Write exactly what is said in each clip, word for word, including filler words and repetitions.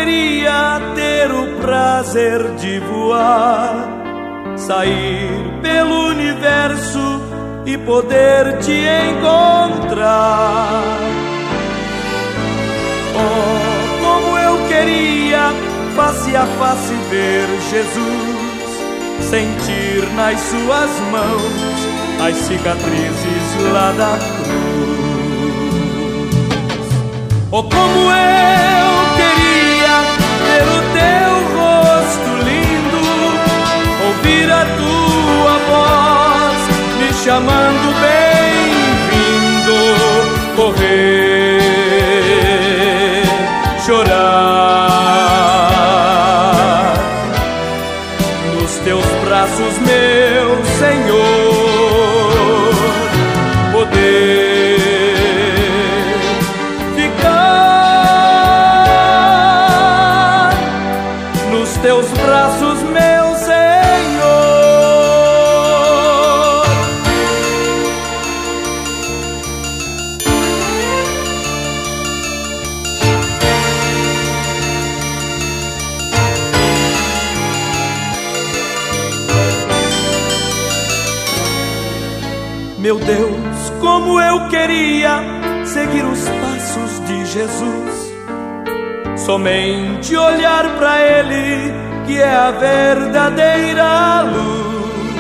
queria ter o prazer de voar, sair pelo universo e poder te encontrar. Oh, como eu queria face a face ver Jesus, sentir nas suas mãos as cicatrizes lá da cruz. Oh, como eu queria ver o teu rosto lindo, ouvir a tua voz me chamando bem-vindo, correr, chorar nos teus braços, meu Senhor, poder ficar nos teus braços, meu Senhor. Meu Deus, como eu queria seguir os passos de Jesus, somente olhar para Ele, que é a verdadeira luz.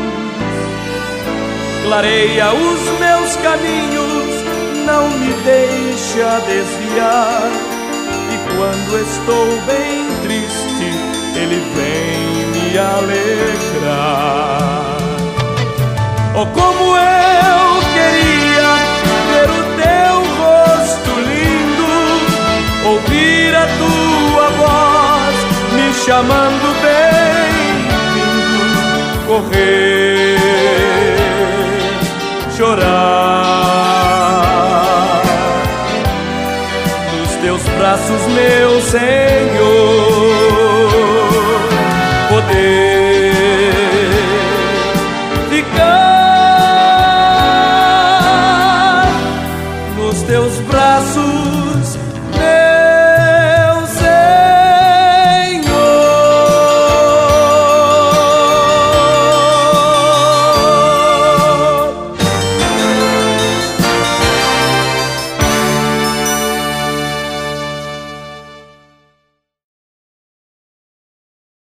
Clareia os meus caminhos, não me deixa desviar, e quando estou bem triste, Ele vem me alegrar. Oh, como eu queria ver o teu rosto lindo, ouvir a tua voz me chamando bem-vindo, correr, chorar nos teus braços, meu Senhor.